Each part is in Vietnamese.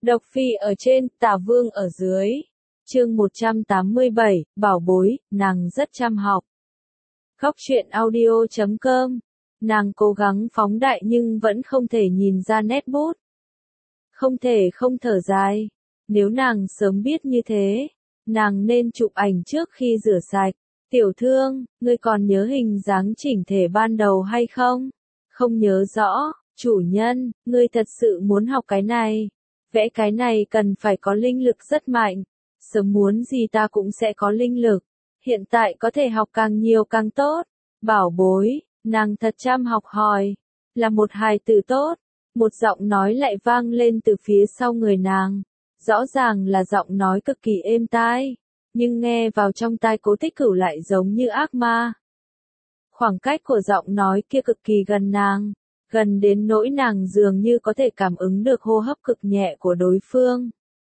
Độc Phi ở trên, Tả Vương ở dưới. Chương 187, Bảo bối, nàng rất chăm học. Góc truyện audio.com. Nàng cố gắng phóng đại nhưng vẫn không thể nhìn ra nét bút. Không thể không thở dài. Nếu nàng sớm biết như thế, nàng nên chụp ảnh trước khi rửa sạch. Tiểu thương, ngươi còn nhớ hình dáng chỉnh thể ban đầu hay không? Không nhớ rõ, chủ nhân, ngươi thật sự muốn học cái này. Vẽ cái này cần phải có linh lực rất mạnh. Sớm muốn gì ta cũng sẽ có linh lực. Hiện tại có thể học càng nhiều càng tốt. Bảo bối, nàng thật chăm học hỏi. Là một hài tử tốt. Một giọng nói lại vang lên từ phía sau người nàng. Rõ ràng là giọng nói cực kỳ êm tai. Nhưng nghe vào trong tai Cố Tích Cửu lại giống như ác ma. Khoảng cách của giọng nói kia cực kỳ gần nàng. Gần đến nỗi nàng dường như có thể cảm ứng được hô hấp cực nhẹ của đối phương.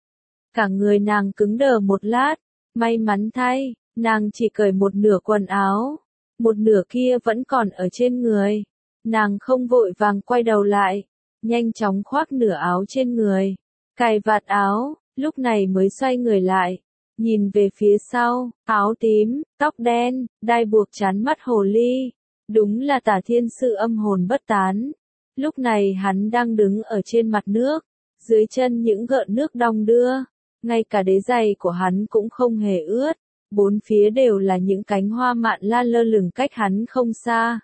Cả người nàng cứng đờ một lát, may mắn thay, nàng chỉ cởi một nửa quần áo, một nửa kia vẫn còn ở trên người. Nàng không vội vàng quay đầu lại, nhanh chóng khoác nửa áo trên người, cài vạt áo, lúc này mới xoay người lại, nhìn về phía sau, áo tím, tóc đen, đai buộc chán mắt hồ ly. Đúng là Tả Thiên Sư âm hồn bất tán. Lúc này hắn đang đứng ở trên mặt nước, dưới chân những gợn nước đong đưa, ngay cả đế giày của hắn cũng không hề ướt, bốn phía đều là những cánh hoa mạn lan lơ lửng cách hắn không xa.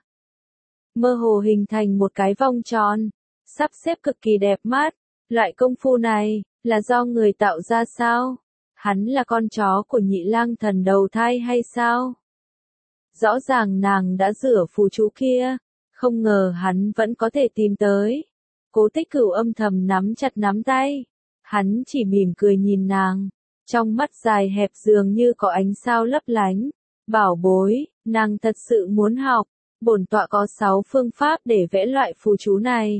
Mơ hồ hình thành một cái vòng tròn, sắp xếp cực kỳ đẹp mắt, loại công phu này, là do người tạo ra sao? Hắn là con chó của Nhị Lang Thần đầu thai hay sao? Rõ ràng nàng đã rửa phù chú kia, không ngờ hắn vẫn có thể tìm tới. Cố Tích Cửu âm thầm nắm chặt nắm tay, hắn chỉ mỉm cười nhìn nàng, trong mắt dài hẹp dường như có ánh sao lấp lánh. Bảo bối, nàng thật sự muốn học, bổn tọa có 6 phương pháp để vẽ loại phù chú này.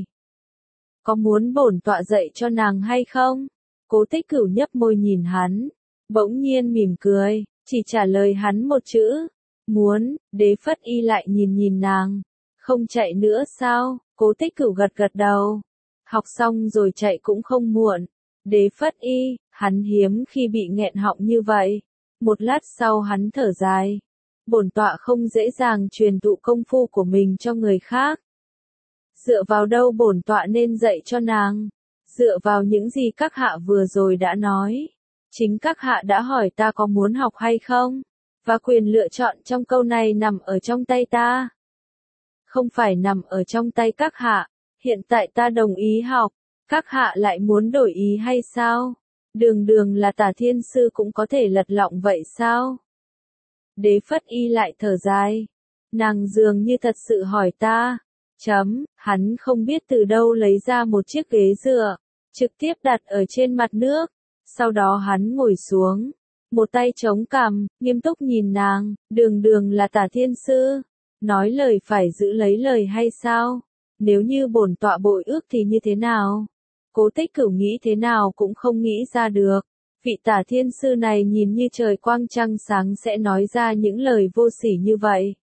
Có muốn bổn tọa dạy cho nàng hay không? Cố Tích Cửu nhấp môi nhìn hắn, bỗng nhiên mỉm cười, chỉ trả lời hắn một chữ. Muốn. Đế Phất Y lại nhìn nàng. Không chạy nữa sao? Cố Tích Cửu gật gật đầu. Học xong rồi chạy cũng không muộn. Đế Phất Y, hắn hiếm khi bị nghẹn họng như vậy. Một lát sau hắn thở dài. Bổn tọa không dễ dàng truyền thụ công phu của mình cho người khác. Dựa vào đâu bổn tọa nên dạy cho nàng? Dựa vào những gì các hạ vừa rồi đã nói. Chính các hạ đã hỏi ta có muốn học hay không? Và quyền lựa chọn trong câu này nằm ở trong tay ta. Không phải nằm ở trong tay các hạ. Hiện tại ta đồng ý học. Các hạ lại muốn đổi ý hay sao? Đường đường là Tả Thiên Sư cũng có thể lật lọng vậy sao? Đế Phất Y lại thở dài. Nàng dường như thật sự hỏi ta. Hắn không biết từ đâu lấy ra một chiếc ghế dựa. Trực tiếp đặt ở trên mặt nước. Sau đó hắn ngồi xuống. Một tay chống cằm, nghiêm túc nhìn nàng, đường đường là Tả Thiên Sư. Nói lời phải giữ lấy lời hay sao? Nếu như bổn tọa bội ước thì như thế nào? Cố Tích Cửu nghĩ thế nào cũng không nghĩ ra được. Vị Tả Thiên Sư này nhìn như trời quang trăng sáng sẽ nói ra những lời vô sỉ như vậy.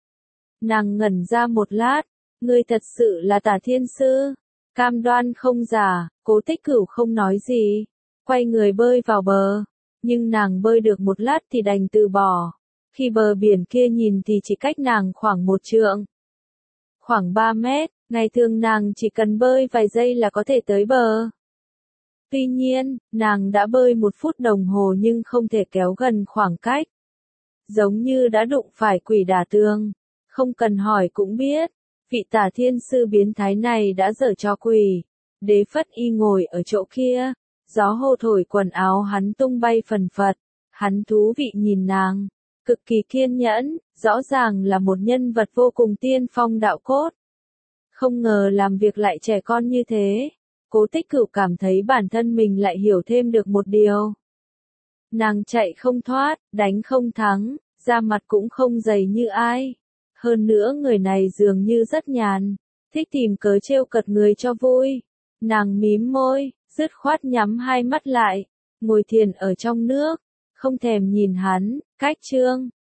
Nàng ngẩn ra một lát, ngươi thật sự là Tả Thiên Sư. Cam đoan không giả. Cố Tích Cửu không nói gì, quay người bơi vào bờ. Nhưng nàng bơi được một lát thì đành từ bỏ. Khi bờ biển kia nhìn thì chỉ cách nàng khoảng 1 trượng. Khoảng 3 mét, ngày thường nàng chỉ cần bơi vài giây là có thể tới bờ. Tuy nhiên, nàng đã bơi 1 phút đồng hồ nhưng không thể kéo gần khoảng cách. Giống như đã đụng phải quỷ đả tường. Không cần hỏi cũng biết, vị Tả Thiên Sư biến thái này đã giở trò quỷ. Đế Phất Y ngồi ở chỗ kia. Gió hô thổi quần áo hắn tung bay phần phật, hắn thú vị nhìn nàng, cực kỳ kiên nhẫn, rõ ràng là một nhân vật vô cùng tiên phong đạo cốt. Không ngờ làm việc lại trẻ con như thế. Cố Tích Cửu cảm thấy bản thân mình lại hiểu thêm được một điều. Nàng chạy không thoát, đánh không thắng, da mặt cũng không dày như ai. Hơn nữa người này dường như rất nhàn, thích tìm cớ trêu cợt người cho vui. Nàng mím môi, dứt khoát nhắm hai mắt lại, ngồi thiền ở trong nước, không thèm nhìn hắn. Cách chương